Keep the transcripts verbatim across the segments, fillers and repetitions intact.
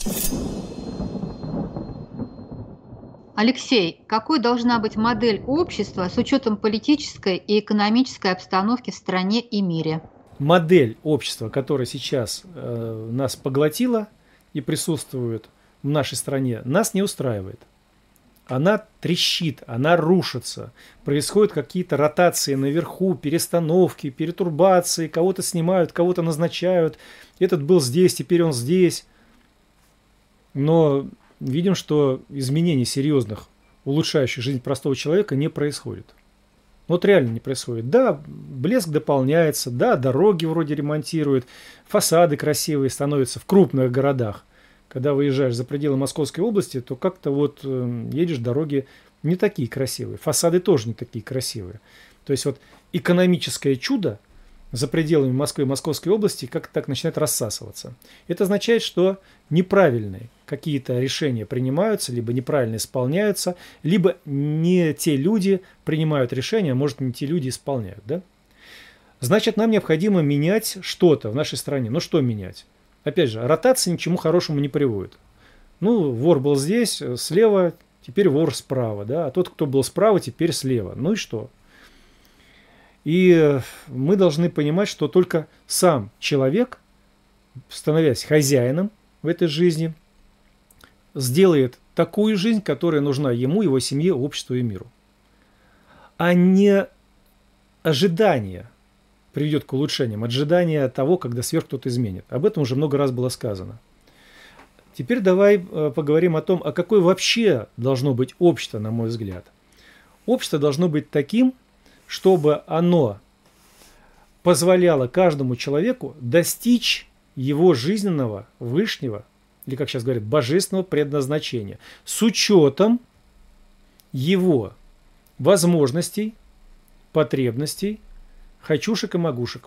Алексей, какой должна быть модель общества с учетом политической и экономической обстановки в стране и мире? Модель общества, которая сейчас э, нас поглотила и присутствует в нашей стране, нас не устраивает. Она трещит, она рушится. Происходят какие-то ротации наверху, перестановки, перетурбации. Кого-то снимают, кого-то назначают. Этот был здесь, теперь он здесь. Но видим, что изменений серьезных, улучшающих жизнь простого человека, не происходит. Вот реально не происходит. Да, блеск дополняется, да, дороги вроде ремонтируют, фасады красивые становятся в крупных городах. Когда выезжаешь за пределы Московской области, то как-то вот э, едешь, дороги не такие красивые, фасады тоже не такие красивые. То есть вот экономическое чудо за пределами Москвы и Московской области как-то так начинает рассасываться. Это означает, что неправильные какие-то решения принимаются, либо неправильно исполняются, либо не те люди принимают решения, а может не те люди исполняют. Да? Значит, нам необходимо менять что-то в нашей стране. Ну что менять? Опять же, ротация ни к чему хорошему не приводит. Ну, вор был здесь, слева, теперь вор справа. Да? А тот, кто был справа, теперь слева. Ну и что? И мы должны понимать, что только сам человек, становясь хозяином в этой жизни, сделает такую жизнь, которая нужна ему, его семье, обществу и миру. А не ожидание приведет к улучшениям, ожидание того, когда сверху кто-то изменит. Об этом уже много раз было сказано. Теперь давай поговорим о том, а какое вообще должно быть общество, на мой взгляд. Общество должно быть таким, чтобы оно позволяло каждому человеку достичь его жизненного, высшего, или, как сейчас говорят, божественного предназначения, с учетом его возможностей, потребностей, хочушек и могушек.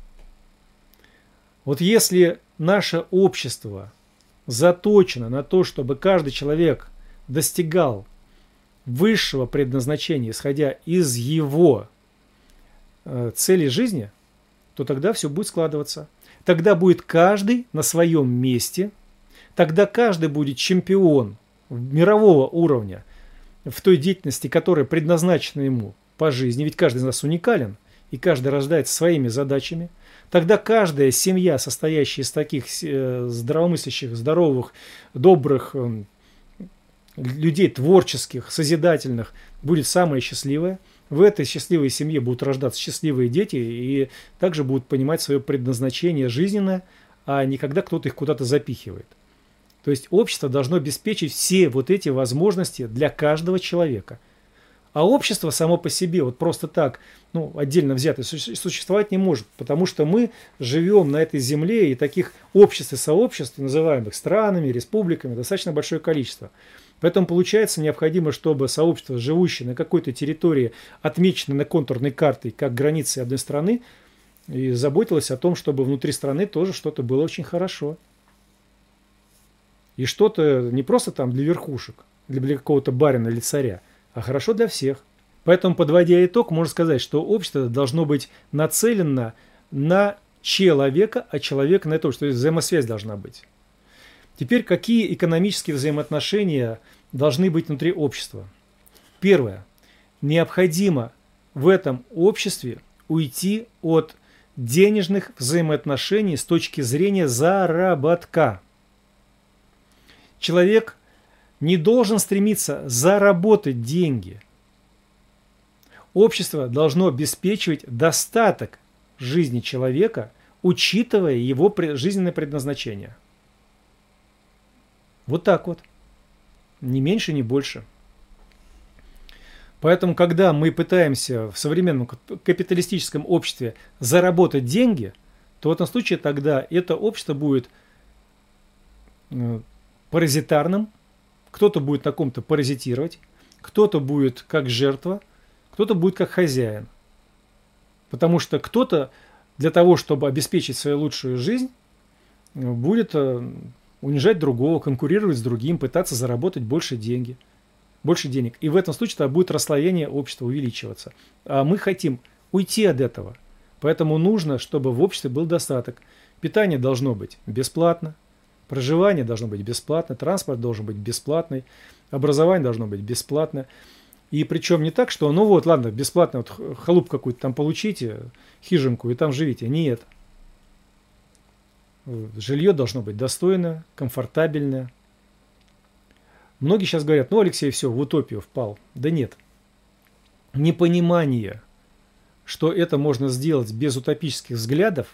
Вот если наше общество заточено на то, чтобы каждый человек достигал высшего предназначения, исходя из его э, цели жизни, то тогда все будет складываться. Тогда будет каждый на своем месте, тогда каждый будет чемпион мирового уровня в той деятельности, которая предназначена ему по жизни, ведь каждый из нас уникален, и каждый рождается своими задачами. Тогда каждая семья, состоящая из таких э, здравомыслящих, здоровых, добрых, э, людей творческих, созидательных, будет самая счастливая. В этой счастливой семье будут рождаться счастливые дети и также будут понимать свое предназначение жизненное, а не когда кто-то их куда-то запихивает. То есть общество должно обеспечить все вот эти возможности для каждого человека. А общество само по себе вот просто так, ну, отдельно взятое, существовать не может, потому что мы живем на этой земле, и таких обществ и сообществ, называемых странами, республиками, достаточно большое количество. Поэтому получается необходимо, чтобы сообщество, живущее на какой-то территории, отмеченное на контурной карте как границы одной страны, и заботилось о том, чтобы внутри страны тоже что-то было очень хорошо. И что-то не просто там для верхушек, для какого-то барина или царя, а хорошо для всех. Поэтому, подводя итог, можно сказать, что общество должно быть нацелено на человека, а человек на то, что взаимосвязь должна быть. Теперь, какие экономические взаимоотношения должны быть внутри общества? Первое. Необходимо в этом обществе уйти от денежных взаимоотношений с точки зрения заработка. Человек не должен стремиться заработать деньги. Общество должно обеспечивать достаток жизни человека, учитывая его жизненное предназначение. Вот так вот. Ни меньше, ни больше. Поэтому, когда мы пытаемся в современном капиталистическом обществе заработать деньги, то в этом случае тогда это общество будет паразитарным, кто-то будет на ком-то паразитировать, кто-то будет как жертва, кто-то будет как хозяин. Потому что кто-то для того, чтобы обеспечить свою лучшую жизнь, будет унижать другого, конкурировать с другим, пытаться заработать больше деньги, больше денег. И в этом случае тогда будет расслоение общества увеличиваться. А мы хотим уйти от этого. Поэтому нужно, чтобы в обществе был достаток. Питание должно быть бесплатно. Проживание должно быть бесплатно, транспорт должен быть бесплатный, образование должно быть бесплатно. И причем не так, что ну вот, ладно, бесплатно, вот халуп какую-то там получите, хижинку, и там живите. Нет. Жилье должно быть достойное, комфортабельное. Многие сейчас говорят, ну, Алексей, все, в утопию впал. Да нет. Непонимание, что это можно сделать без утопических взглядов,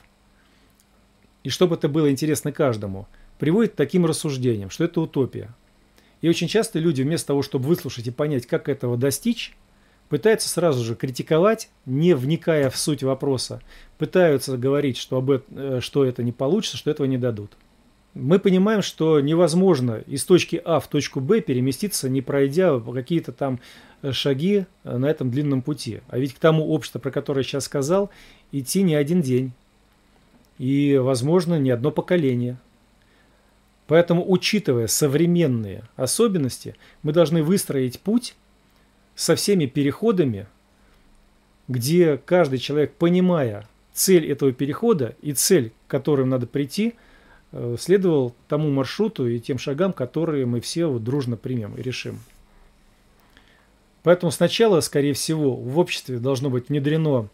и чтобы это было интересно каждому, приводит к таким рассуждениям, что это утопия. И очень часто люди вместо того, чтобы выслушать и понять, как этого достичь, пытаются сразу же критиковать, не вникая в суть вопроса, пытаются говорить, что, об это, что это не получится, что этого не дадут. Мы понимаем, что невозможно из точки А в точку Б переместиться, не пройдя какие-то там шаги на этом длинном пути. А ведь к тому обществу, про которое я сейчас сказал, идти не один день. И, возможно, не одно поколение. Поэтому, учитывая современные особенности, мы должны выстроить путь со всеми переходами, где каждый человек, понимая цель этого перехода и цель, к которой надо прийти, следовал тому маршруту и тем шагам, которые мы все вот дружно примем и решим. Поэтому сначала, скорее всего, в обществе должно быть внедрено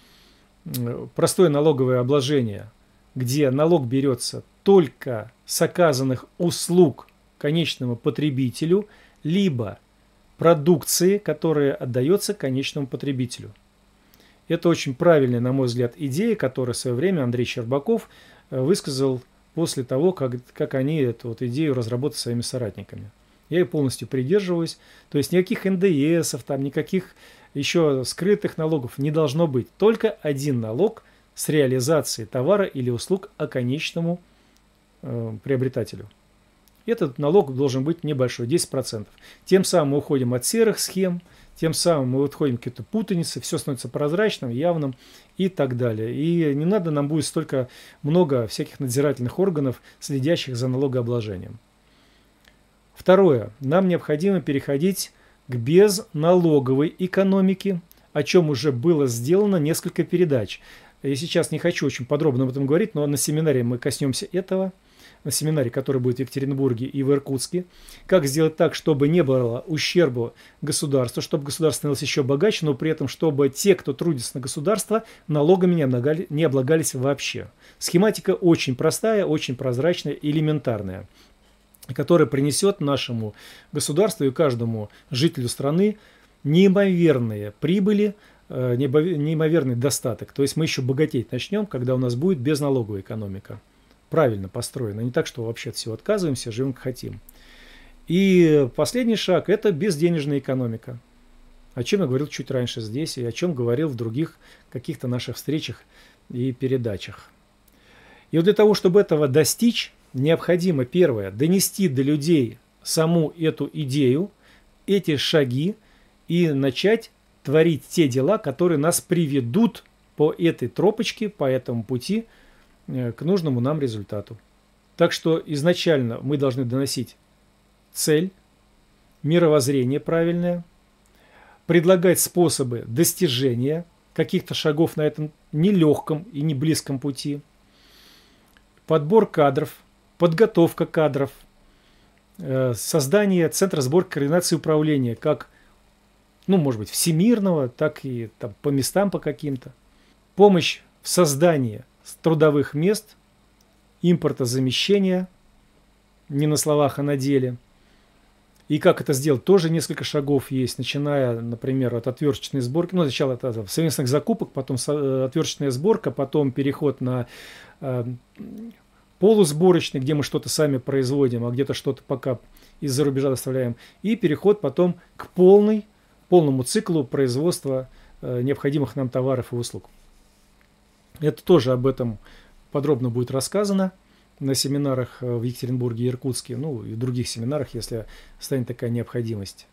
простое налоговое обложение, где налог берется только с оказанных услуг конечному потребителю, либо продукции, которая отдается конечному потребителю. Это очень правильная, на мой взгляд, идея, которую в свое время Андрей Щербаков высказал после того, как, как они эту вот идею разработали своими соратниками. Я ее полностью придерживаюсь. То есть никаких эн дэ эсов, там, никаких еще скрытых налогов не должно быть. Только один налог с реализацией товара или услуг о конечному э, приобретателю. Этот налог должен быть небольшой, десять процентов. Тем самым мы уходим от серых схем, тем самым мы отходим к какой-то путанице, все становится прозрачным, явным и так далее. И не надо нам будет столько много всяких надзирательных органов, следящих за налогообложением. Второе. Нам необходимо переходить к безналоговой экономике, о чем уже было сделано несколько передач. Я сейчас не хочу очень подробно об этом говорить, но на семинаре мы коснемся этого. На семинаре, который будет в Екатеринбурге и в Иркутске. Как сделать так, чтобы не было ущерба государству, чтобы государство становилось еще богаче, но при этом, чтобы те, кто трудится на государство, налогами не облагали, не облагались вообще. Схематика очень простая, очень прозрачная, элементарная, которая принесет нашему государству и каждому жителю страны неимоверные прибыли, неимоверный достаток. То есть мы еще богатеть начнем, когда у нас будет безналоговая экономика. Правильно построена. Не так, что вообще от всего отказываемся, живем как хотим. И последний шаг – это безденежная экономика. О чем я говорил чуть раньше здесь и о чем говорил в других каких-то наших встречах и передачах. И вот для того, чтобы этого достичь, необходимо, первое, донести до людей саму эту идею, эти шаги и начать творить те дела, которые нас приведут по этой тропочке, по этому пути к нужному нам результату. Так что изначально мы должны доносить цель, мировоззрение правильное, предлагать способы достижения каких-то шагов на этом нелегком и не близком пути, подбор кадров, подготовка кадров, создание центра сборки, координации и управления, как, ну, может быть, всемирного, так и там, по местам по каким-то, помощь в создании трудовых мест, импортозамещения, не на словах, а на деле. И как это сделать, тоже несколько шагов есть, начиная, например, от отверточной сборки, ну, сначала от, от совместных закупок, потом отверточная сборка, потом переход на э, полусборочный, где мы что-то сами производим, а где-то что-то пока из-за рубежа доставляем, и переход потом к полной, полному циклу производства э, необходимых нам товаров и услуг. Это тоже об этом подробно будет рассказано на семинарах в Екатеринбурге и Иркутске, ну и в других семинарах, если станет такая необходимость.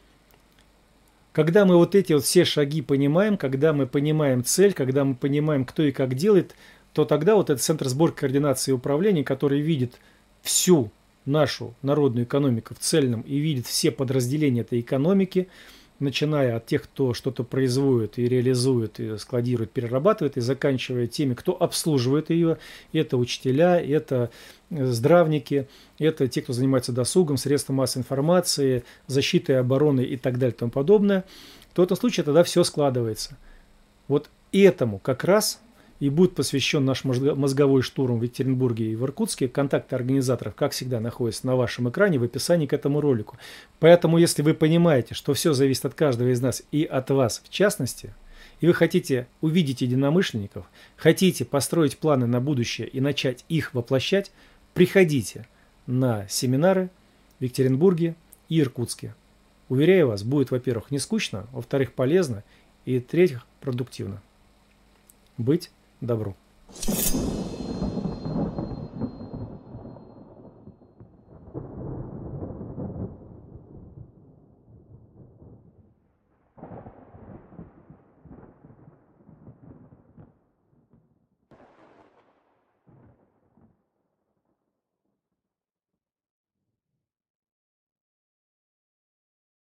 Когда мы вот эти вот все шаги понимаем, когда мы понимаем цель, когда мы понимаем, кто и как делает, то тогда вот этот центр сборки, координации и управления, который видит всю нашу народную экономику в цельном и видит все подразделения этой экономики, начиная от тех, кто что-то производит и реализует, и складирует, перерабатывает, и заканчивая теми, кто обслуживает ее. Это учителя, это здравники, это те, кто занимается досугом, средством массовой информации, защитой, обороной и так далее и тому подобное. То в этом случае тогда все складывается. Вот этому как раз и будет посвящен наш мозговой штурм в Екатеринбурге и в Иркутске. Контакты организаторов, как всегда, находятся на вашем экране в описании к этому ролику. Поэтому, если вы понимаете, что все зависит от каждого из нас и от вас в частности, и вы хотите увидеть единомышленников, хотите построить планы на будущее и начать их воплощать, приходите на семинары в Екатеринбурге и Иркутске. Уверяю вас, будет, во-первых, не скучно, во-вторых, полезно, и, в-третьих, продуктивно. Быть добру.